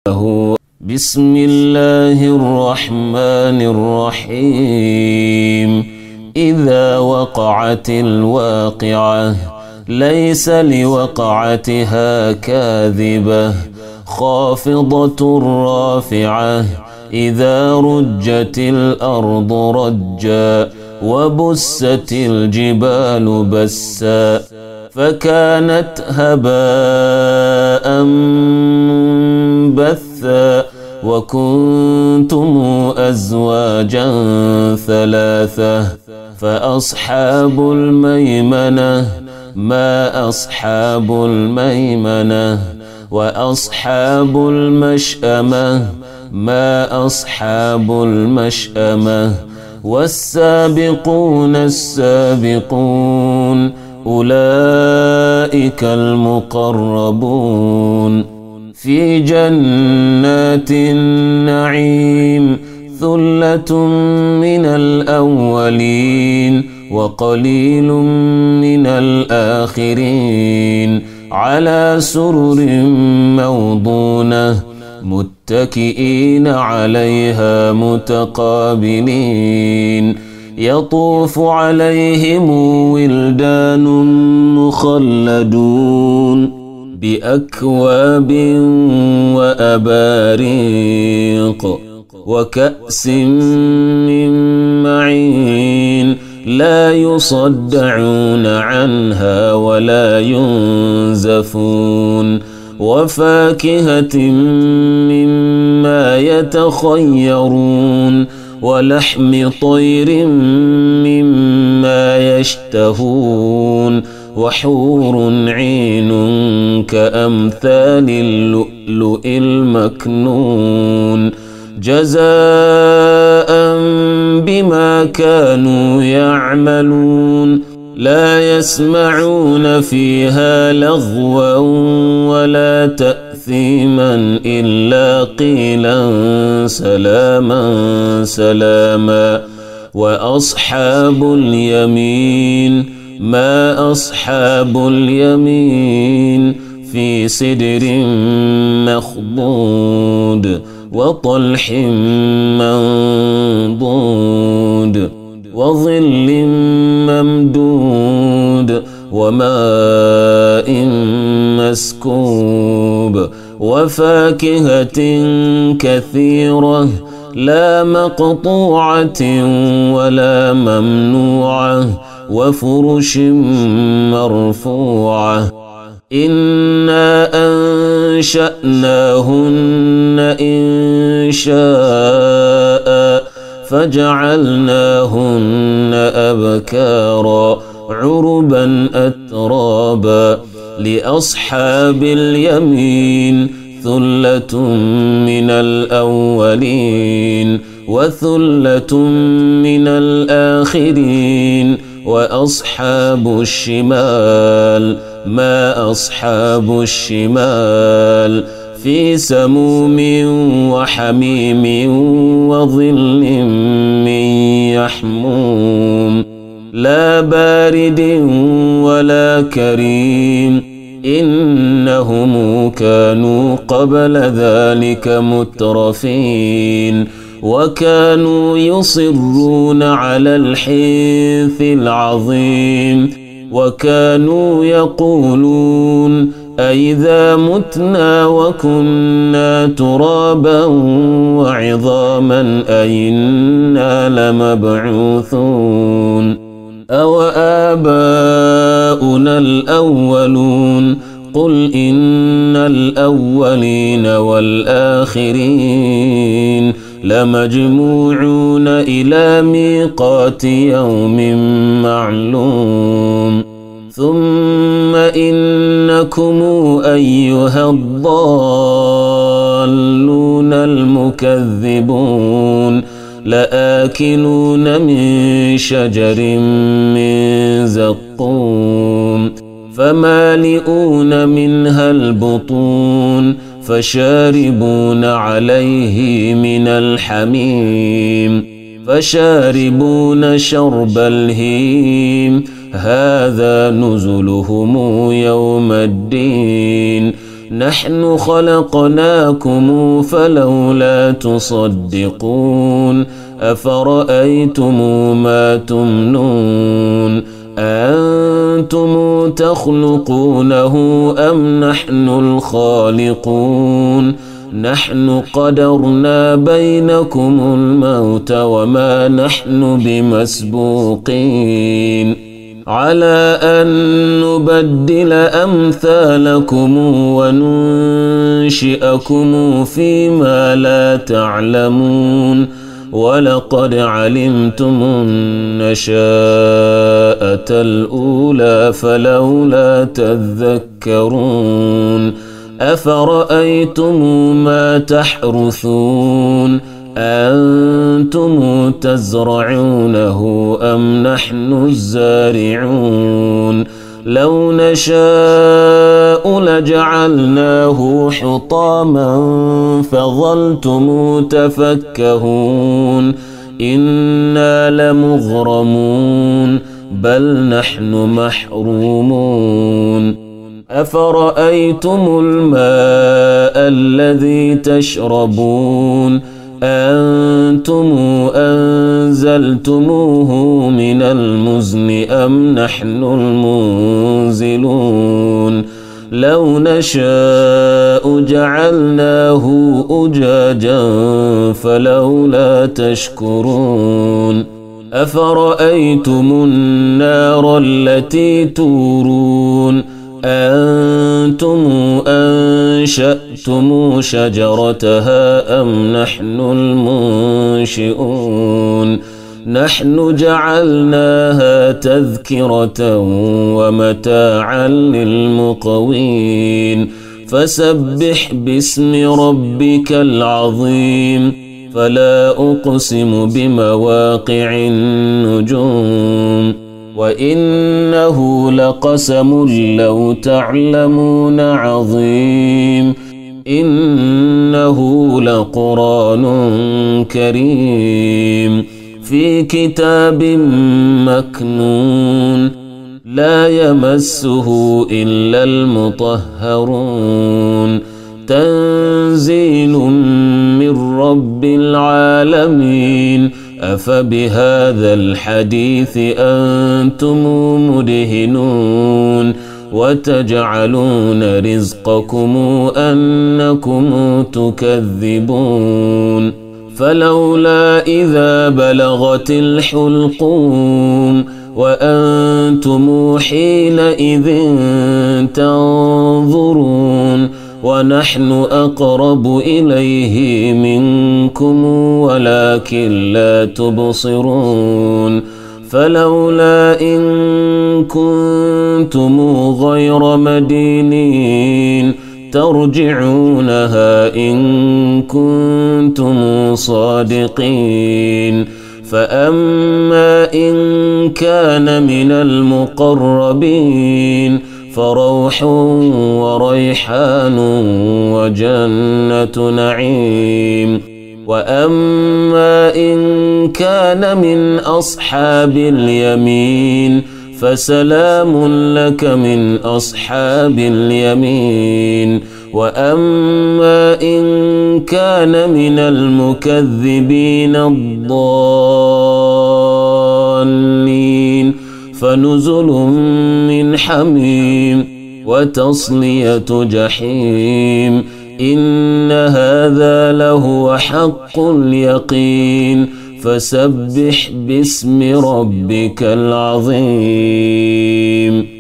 بسم الله الرحمن الرحيم إذا وقعت الواقعة ليس لوقعتها كاذبة خافضة رافعة إذا رجت الأرض رجا وبست الجبال بسا فكانت هباء منبثا وكنتم أزواجا ثلاثة فأصحاب الميمنة ما أصحاب الميمنة وأصحاب المشأمة ما أصحاب المشأمة والسابقون السابقون أولئك المقربون في جنات النعيم ثلة من الأولين وقليل من الآخرين على سرر موضونة متكئين عليها متقابلين يطوف عليهم ولدان مخلدون بأكواب وأباريق وكأس من معين لا يصدعون عنها ولا ينزفون وفاكهة مما يتخيرون ولحم طير مما يشتهون وحور عين كأمثال اللؤلؤ المكنون جزاء بما كانوا يعملون لا يسمعون فيها لغوا ولا تأثيما إلا قيلا سلاما سلاما وأصحاب اليمين ما أصحاب اليمين في سدر مخضود وطلح منضود وظل ممدود وماء مسكوب وفاكهة كثيرة لا مقطوعة ولا ممنوعة وفرش مرفوعة إنا أنشأناهن إن شاء فجعلناهن أبكارا عربا أترابا لأصحاب اليمين ثلة من الأولين وثلة من الآخرين وأصحاب الشمال ما أصحاب الشمال في سموم وحميم وظل من يحموم لا بارد ولا كريم إنهم كانوا قبل ذلك مترفين وكانوا يصرون على الحنث العظيم وكانوا يقولون أئذا متنا وكنا ترابا وعظاما أئنا لمبعوثون أو آباؤنا الأولون قل إن الأولين والآخرين لمجموعون إلى ميقات يوم معلوم ثم إنكم أيها الضالون المكذبون لآكلون من شجر من زقوم فمالئون منها البطون فشاربون عليه من الحميم فشاربون شرب الهيم هذا نزلهم يوم الدين نحن خلقناكم فلولا تصدقون أفرأيتم ما تمنون أنتم تخلقونه أم نحن الخالقون نحن قدرنا بينكم الموت وما نحن بمسبوقين على أن نبدل أمثالكم وننشئكم فيما لا تعلمون ولقد علمتم النشاءة الأولى فلولا تذكرون أفرأيتم ما تحرثون أنتم تزرعونه أم نحن الزارعون لو نشاء لجعلناه حطاما فظلتم تفكهون إنا لمغرمون بل نحن محرومون أفرأيتم الماء الذي تشربون أنتم أنزلتموه من المزن أم نحن المنزلون لو نشاء جعلناه أجاجا فلولا تشكرون أفرأيتم النار التي تورون أنتم أنشأتم شجرتها أم نحن المنشئون نحن جعلناها تذكرة ومتاعا للمقوين فسبح باسم ربك العظيم فلا أقسم بمواقع النجوم وإنه لقسم لو تعلمون عظيم إنه لقرآن كريم في كتاب مكنون لا يمسه إلا المطهرون تنزيل من رب العالمين أفبهذا الحديث أنتم مدهنون وتجعلون رزقكم أنكم تكذبون فلولا إذا بلغت الحلقوم وأنتم حينئذ تنظرون ونحن أقرب إليه منكم ولكن لا تبصرون فلولا إن كنتم غير مدينين ترجعونها إن كنتم صادقين فأما إن كان من المقربين فروح وريحان وجنة نعيم وأما إن كان من أصحاب اليمين فسلام لك من أصحاب اليمين وأما إن كان من المكذبين الضالين فنزل من حميم وتصلية جحيم إن هذا لهو حق اليقين فسبح باسم ربك العظيم.